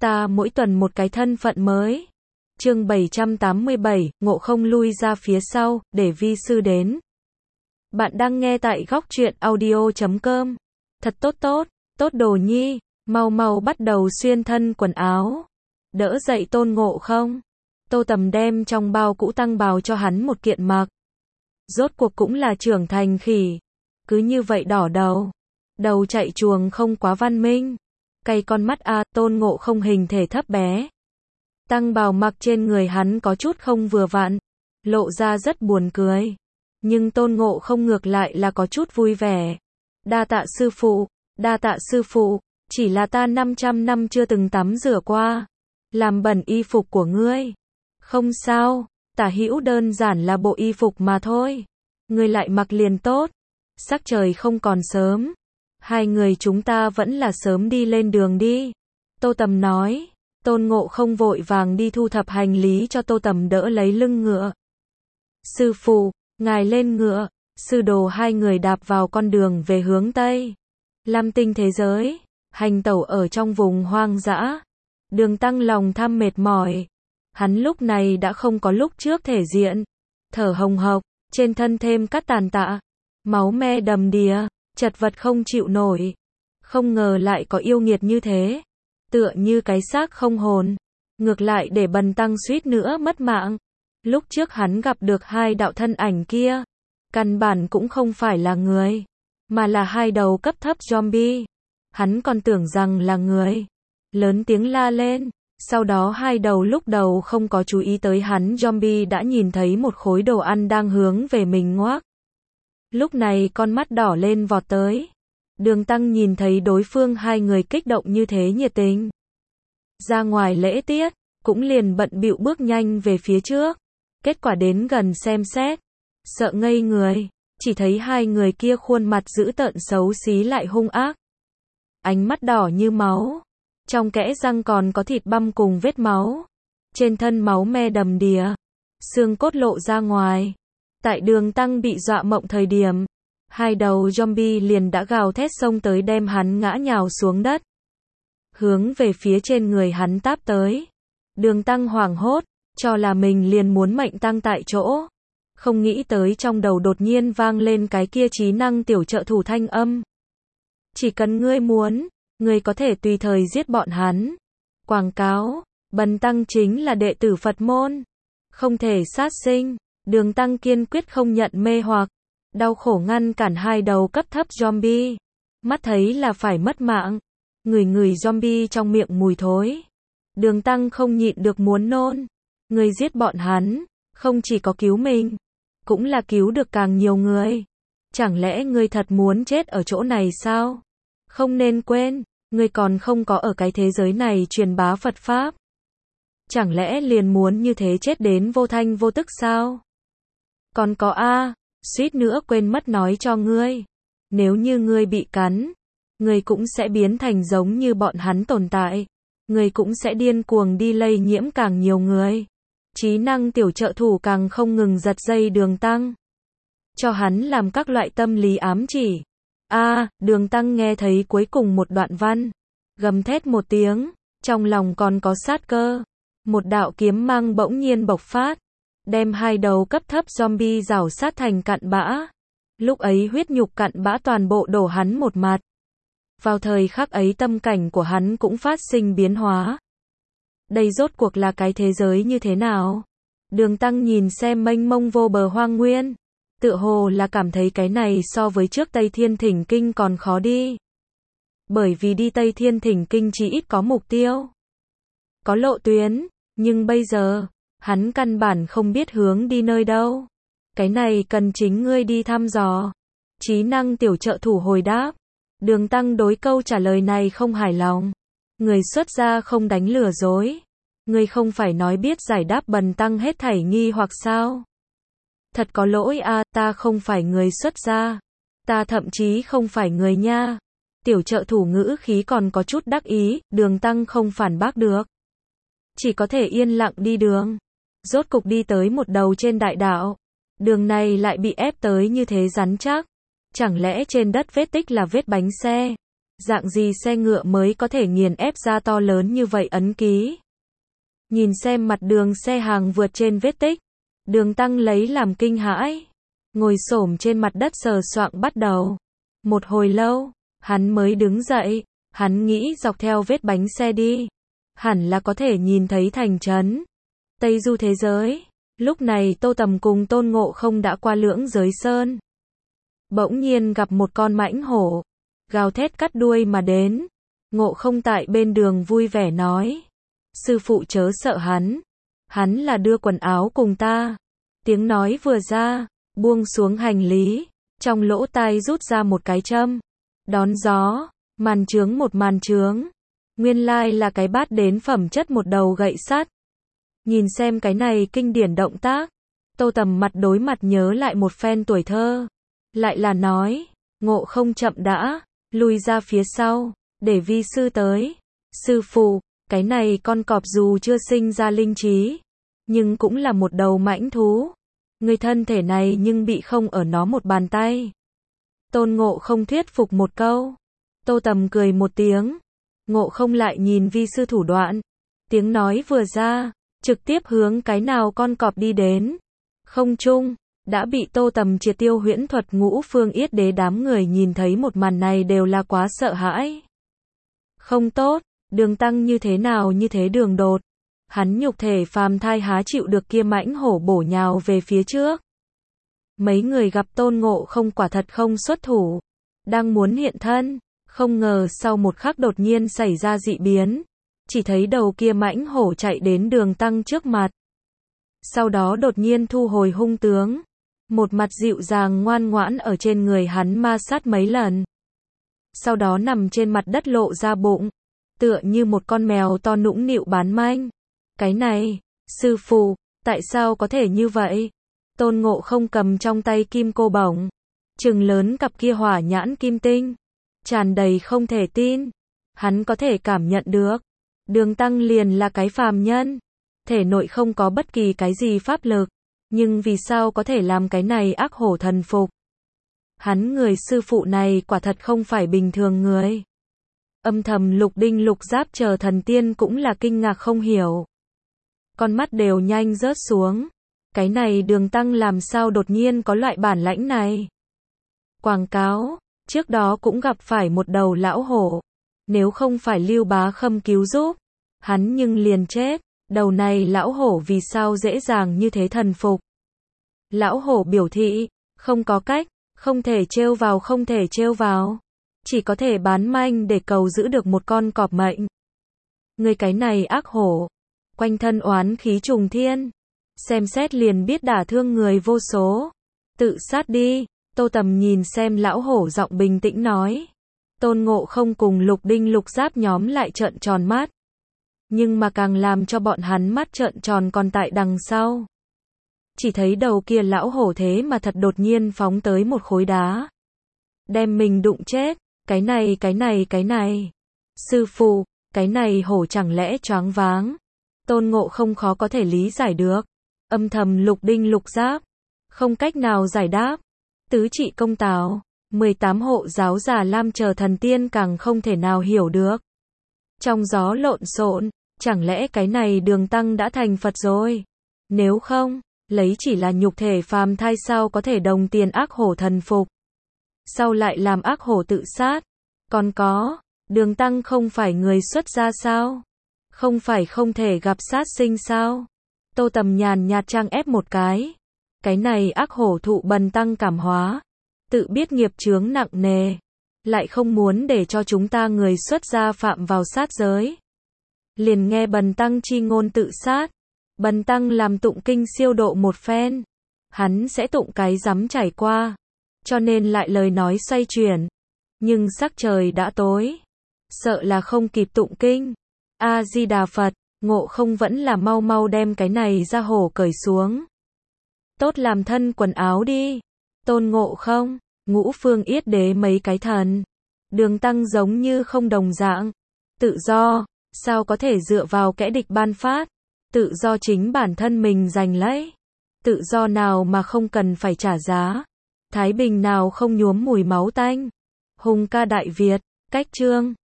ta mỗi tuần một cái thân phận mới. Chương 787, Ngộ không lui ra phía sau, để vi sư đến. Bạn đang nghe tại góc truyện audio.com. Thật tốt đồ nhi, mau bắt đầu xuyên thân quần áo. Đỡ dậy Tôn Ngộ không. Tô Tầm đem trong bao cũ tăng bào cho hắn một kiện mặc. Rốt cuộc cũng là trưởng thành khỉ. Cứ như vậy đỏ đầu chạy chuồng không quá văn minh. Cay con mắt a, Tôn Ngộ không hình thể thấp bé. Tăng bào mặc trên người hắn có chút không vừa vặn, lộ ra rất buồn cười. Nhưng Tôn Ngộ không ngược lại là có chút vui vẻ. Đa tạ sư phụ, chỉ là ta 500 năm chưa từng tắm rửa qua, làm bẩn y phục của ngươi. Không sao, tả hữu đơn giản là bộ y phục mà thôi. Ngươi lại mặc liền tốt. Sắc trời không còn sớm. Hai người chúng ta vẫn là sớm đi lên đường đi. Tô Tầm nói. Tôn Ngộ không vội vàng đi thu thập hành lý cho Tô Tầm đỡ lấy lưng ngựa. Sư phụ, ngài lên ngựa. Sư đồ hai người đạp vào con đường về hướng Tây. Lam tinh thế giới, hành tẩu ở trong vùng hoang dã. Đường Tăng lòng tham mệt mỏi. Hắn lúc này đã không có lúc trước thể diện. Thở hồng hộc, trên thân thêm các tàn tạ. Máu me đầm đìa, chật vật không chịu nổi. Không ngờ lại có yêu nghiệt như thế. Tựa như cái xác không hồn. Ngược lại để Bần Tăng suýt nữa mất mạng. Lúc trước hắn gặp được hai đạo thân ảnh kia. Căn bản cũng không phải là người. Mà là hai đầu cấp thấp zombie. Hắn còn tưởng rằng là người. Lớn tiếng la lên. Sau đó hai đầu lúc đầu không có chú ý tới hắn zombie đã nhìn thấy một khối đồ ăn đang hướng về mình ngoác. Lúc này con mắt đỏ lên vọt tới. Đường Tăng nhìn thấy đối phương hai người kích động như thế nhiệt tình. Ra ngoài lễ tiết, cũng liền bận bịu bước nhanh về phía trước. Kết quả đến gần xem xét. Sợ ngây người, chỉ thấy hai người kia khuôn mặt dữ tợn xấu xí lại hung ác. Ánh mắt đỏ như máu. Trong kẽ răng còn có thịt băm cùng vết máu. Trên thân máu me đầm đìa. Xương cốt lộ ra ngoài. Tại Đường Tăng bị dọa mộng thời điểm, hai đầu zombie liền đã gào thét xông tới đem hắn ngã nhào xuống đất. Hướng về phía trên người hắn táp tới. Đường Tăng hoảng hốt, cho là mình liền muốn mệnh tang tại chỗ. Không nghĩ tới trong đầu đột nhiên vang lên cái kia trí năng tiểu trợ thủ thanh âm. Chỉ cần ngươi muốn, ngươi có thể tùy thời giết bọn hắn. Quảng cáo, Bần Tăng chính là đệ tử Phật môn. Không thể sát sinh. Đường Tăng kiên quyết không nhận mê hoặc. Đau khổ ngăn cản hai đầu cấp thấp zombie. Mắt thấy là phải mất mạng. Ngửi zombie trong miệng mùi thối. Đường Tăng không nhịn được muốn nôn. Ngươi giết bọn hắn, không chỉ có cứu mình, cũng là cứu được càng nhiều người. Chẳng lẽ ngươi thật muốn chết ở chỗ này sao? Không nên quên, ngươi còn không có ở cái thế giới này truyền bá Phật Pháp. Chẳng lẽ liền muốn như thế chết đến vô thanh vô tức sao? Còn có suýt nữa quên mất nói cho ngươi. Nếu như ngươi bị cắn, ngươi cũng sẽ biến thành giống như bọn hắn tồn tại. Ngươi cũng sẽ điên cuồng đi lây nhiễm càng nhiều người. Trí năng tiểu trợ thủ càng không ngừng giật dây Đường Tăng. Cho hắn làm các loại tâm lý ám chỉ. Đường Tăng nghe thấy cuối cùng một đoạn văn. Gầm thét một tiếng, trong lòng còn có sát cơ. Một đạo kiếm mang bỗng nhiên bộc phát. Đem hai đầu cấp thấp zombie rảo sát thành cặn bã. Lúc ấy huyết nhục cặn bã toàn bộ đổ hắn một mặt. Vào thời khắc ấy tâm cảnh của hắn cũng phát sinh biến hóa. Đây rốt cuộc là cái thế giới như thế nào? Đường Tăng nhìn xem mênh mông vô bờ hoang nguyên. Tựa hồ là cảm thấy cái này so với trước Tây Thiên Thỉnh Kinh còn khó đi. Bởi vì đi Tây Thiên Thỉnh Kinh chỉ ít có mục tiêu. Có lộ tuyến, nhưng bây giờ, hắn căn bản không biết hướng đi nơi đâu. Cái này cần chính ngươi đi thăm dò. Trí năng tiểu trợ thủ hồi đáp. Đường Tăng đối câu trả lời này không hài lòng. Người xuất gia không đánh lừa dối. Ngươi không phải nói biết giải đáp Bần Tăng hết thảy nghi hoặc sao? Thật có lỗi ta không phải người xuất gia. Ta thậm chí không phải người nha. Tiểu trợ thủ ngữ khí còn có chút đắc ý, Đường Tăng không phản bác được. Chỉ có thể yên lặng đi đường. Rốt cục đi tới một đầu trên đại đạo. Đường này lại bị ép tới như thế rắn chắc. Chẳng lẽ trên đất vết tích là vết bánh xe? Dạng gì xe ngựa mới có thể nghiền ép ra to lớn như vậy ấn ký. Nhìn xem mặt đường xe hàng vượt trên vết tích, Đường Tăng lấy làm kinh hãi, ngồi xổm trên mặt đất sờ soạng bắt đầu. Một hồi lâu, hắn mới đứng dậy, hắn nghĩ dọc theo vết bánh xe đi, hẳn là có thể nhìn thấy thành trấn Tây Du thế giới. Lúc này Tô Tầm cùng Tôn Ngộ Không đã qua Lưỡng Giới Sơn. Bỗng nhiên gặp một con mãnh hổ, gào thét cắt đuôi mà đến. Ngộ Không tại bên đường vui vẻ nói, sư phụ chớ sợ hắn là đưa quần áo cùng ta. Tiếng nói vừa ra, buông xuống hành lý, trong lỗ tai rút ra một cái châm, đón gió, màn trướng một màn trướng. Nguyên lai là cái bát đến phẩm chất một đầu gậy sắt. Nhìn xem cái này kinh điển động tác, Tô Tầm mặt đối mặt nhớ lại một phen tuổi thơ. Lại là nói, Ngộ Không chậm đã, lùi ra phía sau, để vi sư tới. Sư phụ, cái này con cọp dù chưa sinh ra linh trí, nhưng cũng là một đầu mãnh thú. Người thân thể này nhưng bị không ở nó một bàn tay. Tôn Ngộ Không thuyết phục một câu. Tô Tầm cười một tiếng. Ngộ Không lại nhìn vi sư thủ đoạn. Tiếng nói vừa ra, trực tiếp hướng cái nào con cọp đi đến. Không trung, đã bị Tô Tầm triệt tiêu huyễn thuật Ngũ Phương Yết Đế. Đám người nhìn thấy một màn này đều là quá sợ hãi. Không tốt, Đường Tăng như thế nào như thế đường đột. Hắn nhục thể phàm thai há chịu được kia mãnh hổ bổ nhào về phía trước. Mấy người gặp Tôn Ngộ Không quả thật không xuất thủ, đang muốn hiện thân, không ngờ sau một khắc đột nhiên xảy ra dị biến. Chỉ thấy đầu kia mãnh hổ chạy đến Đường Tăng trước mặt. Sau đó đột nhiên thu hồi hung tướng, một mặt dịu dàng ngoan ngoãn ở trên người hắn ma sát mấy lần. Sau đó nằm trên mặt đất lộ ra bụng, tựa như một con mèo to nũng nịu bán manh. Cái này, sư phụ, tại sao có thể như vậy? Tôn Ngộ Không cầm trong tay kim cô bổng, trừng lớn cặp kia hỏa nhãn kim tinh, tràn đầy không thể tin. Hắn có thể cảm nhận được, Đường Tăng liền là cái phàm nhân, thể nội không có bất kỳ cái gì pháp lực, nhưng vì sao có thể làm cái này ác hổ thần phục? Hắn người sư phụ này quả thật không phải bình thường người. Âm thầm Lục Đinh Lục Giáp chờ thần tiên cũng là kinh ngạc không hiểu. Con mắt đều nhanh rớt xuống. Cái này Đường Tăng làm sao đột nhiên có loại bản lãnh này? Quảng cáo, trước đó cũng gặp phải một đầu lão hổ. Nếu không phải Lưu Bá Khâm cứu giúp, hắn nhưng liền chết. Đầu này lão hổ vì sao dễ dàng như thế thần phục? Lão hổ biểu thị, không có cách, không thể trêu vào không thể trêu vào. Chỉ có thể bán manh để cầu giữ được một con cọp mệnh. Người cái này ác hổ, quanh thân oán khí trùng thiên, xem xét liền biết đả thương người vô số. Tự sát đi. Tô Tầm nhìn xem lão hổ giọng bình tĩnh nói. Tôn Ngộ Không cùng Lục Đinh Lục Giáp nhóm lại trợn tròn mắt. Nhưng mà càng làm cho bọn hắn mắt trợn tròn còn tại đằng sau. Chỉ thấy đầu kia lão hổ thế mà thật đột nhiên phóng tới một khối đá, đem mình đụng chết. Cái này. Sư phụ, cái này hổ chẳng lẽ choáng váng? Tôn Ngộ Không khó có thể lý giải được. Âm thầm Lục Đinh Lục Giáp, không cách nào giải đáp. Tứ Trị Công Tào, 18 hộ giáo Già Lam chờ thần tiên càng không thể nào hiểu được. Trong gió lộn xộn, chẳng lẽ cái này Đường Tăng đã thành Phật rồi? Nếu không, lấy chỉ là nhục thể phàm thai sao có thể đồng tiền ác hổ thần phục? Sau lại làm ác hổ tự sát? Còn có, Đường Tăng không phải người xuất gia sao? Không phải không thể gặp sát sinh sao? Tô Tầm nhàn nhạt trang ép một cái. Cái này ác hổ thụ Bần Tăng cảm hóa, tự biết nghiệp chướng nặng nề, lại không muốn để cho chúng ta người xuất gia phạm vào sát giới. Liền nghe Bần Tăng chi ngôn tự sát. Bần Tăng làm tụng kinh siêu độ một phen, hắn sẽ tụng cái rắm trải qua, cho nên lại lời nói xoay chuyển. Nhưng sắc trời đã tối, sợ là không kịp tụng kinh. A Di Đà Phật. Ngộ Không vẫn là mau mau đem cái này ra hổ cởi xuống. Tốt làm thân quần áo đi. Tôn Ngộ Không, Ngũ Phương Yết Đế mấy cái thần. Đường Tăng giống như không đồng dạng. Tự do, sao có thể dựa vào kẻ địch ban phát? Tự do chính bản thân mình giành lấy. Tự do nào mà không cần phải trả giá? Thái bình nào không nhuốm mùi máu tanh? Hùng ca Đại Việt, Cách chương